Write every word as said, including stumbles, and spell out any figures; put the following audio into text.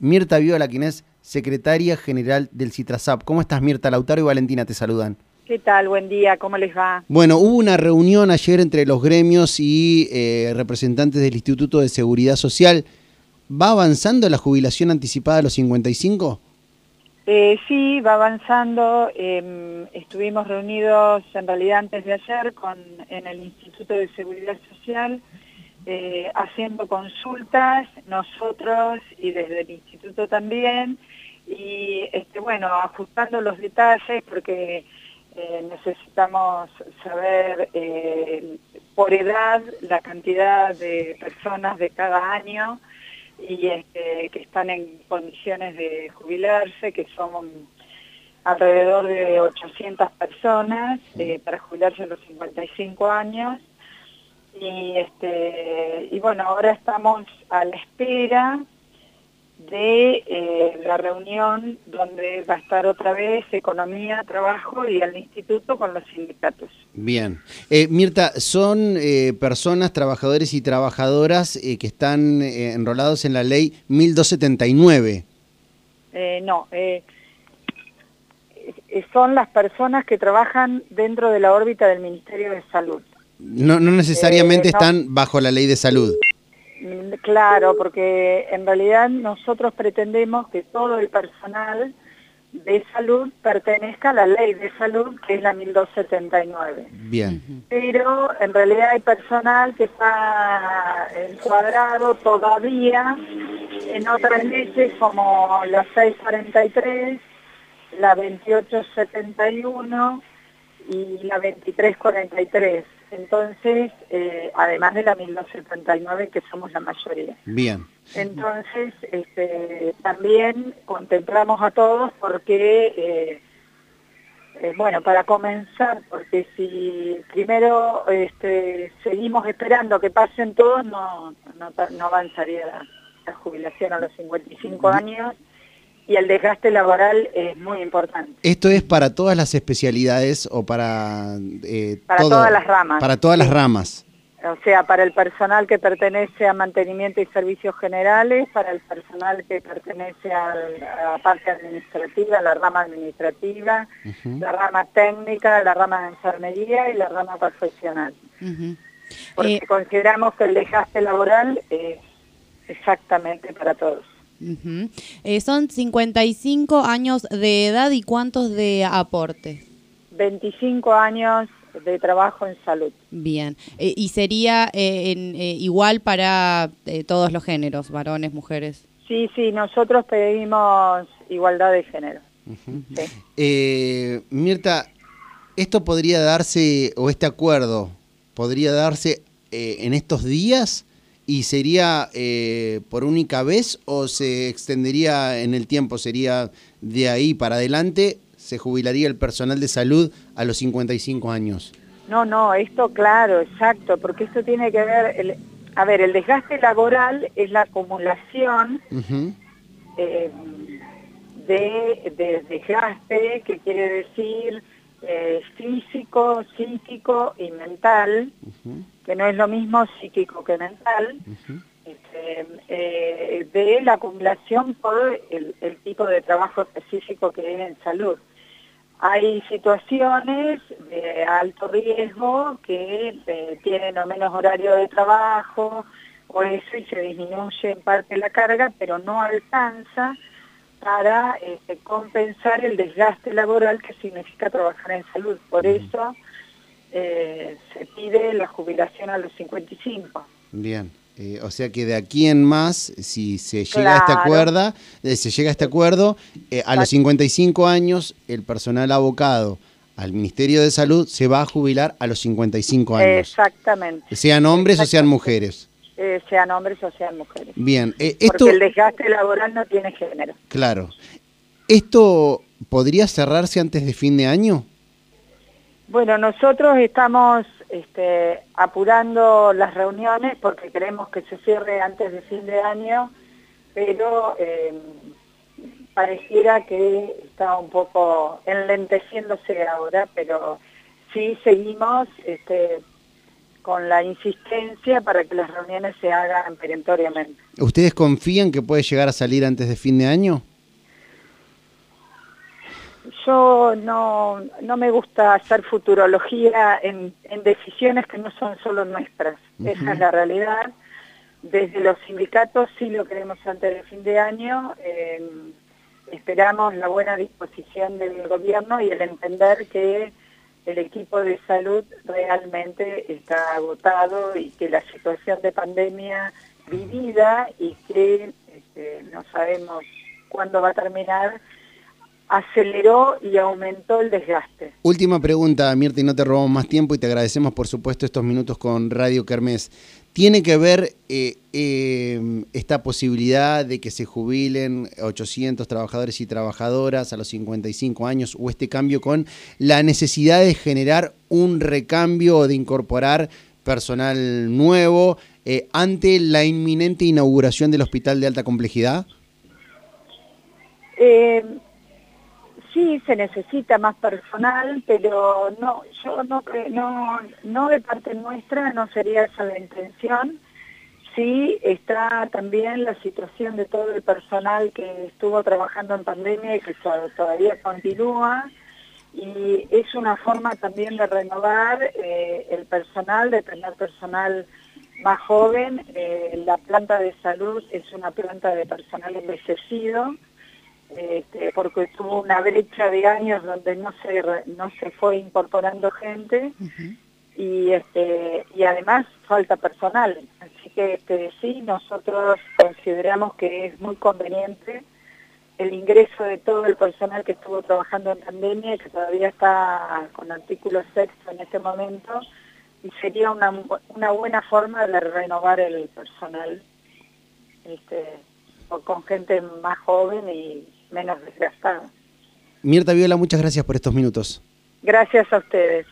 Mirta Viola, quien es secretaria general del CITRASAP. ¿Cómo estás, Mirta? Lautaro y Valentina te saludan. ¿Qué tal? Buen día, ¿cómo les va? Bueno, hubo una reunión ayer entre los gremios y eh, representantes del Instituto de Seguridad Social. ¿Va avanzando la jubilación anticipada a los cincuenta y cinco? Eh, sí, va avanzando. Eh, estuvimos reunidos en realidad antes de ayer con, en el Instituto de Seguridad Social eh, haciendo consultas, nosotros y desde el Instituto también, y este, bueno, ajustando los detalles porque eh, necesitamos saber eh, por edad la cantidad de personas de cada año y este, que están en condiciones de jubilarse, que son alrededor de ochocientas personas eh, para jubilarse a los cincuenta y cinco años. Y, este, y bueno, ahora estamos a la espera de eh, la reunión donde va a estar otra vez Economía, Trabajo y el Instituto con los sindicatos. Bien. Eh, Mirta, ¿son eh, personas, trabajadores y trabajadoras eh, que están eh, enrolados en la ley mil doscientos setenta y nueve? Eh, no, eh, son las personas que trabajan dentro de la órbita del Ministerio de Salud. No, no necesariamente eh, no, están bajo la ley de salud. Claro, porque en realidad nosotros pretendemos que todo el personal de salud pertenezca a la ley de salud, que es la mil doscientos setenta y nueve. Bien. Pero en realidad hay personal que está encuadrado todavía en otras leyes como la seiscientos cuarenta y tres, la veintiocho setenta y uno y la veintitrés cuarenta y tres. Entonces, eh, además de la mil doscientos setenta y nueve, que somos la mayoría. Bien. Entonces, este, también contemplamos a todos porque, eh, eh, bueno, para comenzar, porque si primero este, seguimos esperando que pasen todos, no, no, no avanzaría la, la jubilación a los cincuenta y cinco años. Y el desgaste laboral es muy importante. ¿Esto es para todas las especialidades o para eh, Para todo? todas las ramas. Para todas sí. las ramas. O sea, para el personal que pertenece a mantenimiento y servicios generales, para el personal que pertenece a la parte administrativa, a la rama administrativa, uh-huh. la rama técnica, la rama de enfermería y la rama profesional. Uh-huh. Porque eh, consideramos que el desgaste laboral es exactamente para todos. Uh-huh. eh, son cincuenta y cinco años de edad y ¿cuántos de aporte? veinticinco años de trabajo en salud. Bien, eh, y sería eh, en, eh, igual para eh, todos los géneros, varones, mujeres. Sí, sí, nosotros pedimos igualdad de género. Uh-huh. Sí. eh, Mirta, ¿esto podría darse, o este acuerdo, podría darse eh, en estos días? ¿Y sería eh, por única vez o se extendería en el tiempo? ¿Sería de ahí para adelante? ¿Se jubilaría el personal de salud a los cincuenta y cinco años? No, no, esto claro, exacto, porque esto tiene que ver, el, a ver, el desgaste laboral es la acumulación uh-huh. eh, de, de desgaste, que quiere decir eh, físico, psíquico y mental, uh-huh. que no es lo mismo psíquico que mental, uh-huh. este, eh, de la acumulación por el, el tipo de trabajo específico que hay en salud. Hay situaciones de alto riesgo que eh, tienen o menos horario de trabajo o eso y se disminuye en parte la carga, pero no alcanza para este, compensar el desgaste laboral que significa trabajar en salud. Por uh-huh. eso eh, se pide la jubilación a los cincuenta y cinco. Bien. Eh, o sea que de aquí en más, si se llega claro. a este acuerdo, eh, se llega a este acuerdo, eh, a los cincuenta y cinco años el personal abocado al Ministerio de Salud se va a jubilar a los cincuenta y cinco años. Exactamente. Sean hombres Exactamente. o sean mujeres. Eh, sean hombres o sean mujeres. Bien. Eh, esto, porque el desgaste laboral no tiene género. Claro. ¿Esto podría cerrarse antes de fin de año? Bueno, nosotros estamos este, apurando las reuniones porque queremos que se cierre antes de fin de año, pero eh, pareciera que está un poco enlenteciéndose ahora, pero sí seguimos este, con la insistencia para que las reuniones se hagan perentoriamente. ¿Ustedes confían que puede llegar a salir antes de fin de año? Yo no, no me gusta hacer futurología en, en decisiones que no son solo nuestras. Uh-huh. Esa es la realidad. Desde los sindicatos sí lo queremos antes de fin de año. Eh, esperamos la buena disposición del gobierno y el entender que el equipo de salud realmente está agotado y que la situación de pandemia vivida y que este, no sabemos cuándo va a terminar, aceleró y aumentó el desgaste. Última pregunta, Mirta, y no te robamos más tiempo y te agradecemos por supuesto estos minutos con Radio Kermés. ¿Tiene que ver eh, eh, esta posibilidad de que se jubilen ochocientos trabajadores y trabajadoras a los cincuenta y cinco años o este cambio con la necesidad de generar un recambio o de incorporar personal nuevo eh, ante la inminente inauguración del hospital de alta complejidad? Eh... Sí, se necesita más personal, pero no, yo no, no, no de parte nuestra no sería esa la intención. Sí está también la situación de todo el personal que estuvo trabajando en pandemia y que todavía continúa, y es una forma también de renovar eh, el personal, de tener personal más joven. Eh, la planta de salud es una planta de personal envejecido, Este, porque tuvo una brecha de años donde no se no se fue incorporando gente. Uh-huh. y este y además falta personal, así que este, sí, nosotros consideramos que es muy conveniente el ingreso de todo el personal que estuvo trabajando en pandemia y que todavía está con artículo sexto en este momento, y sería una, una buena forma de renovar el personal este, con gente más joven y menos desgastada. Mirta Viola, muchas gracias por estos minutos. Gracias a ustedes.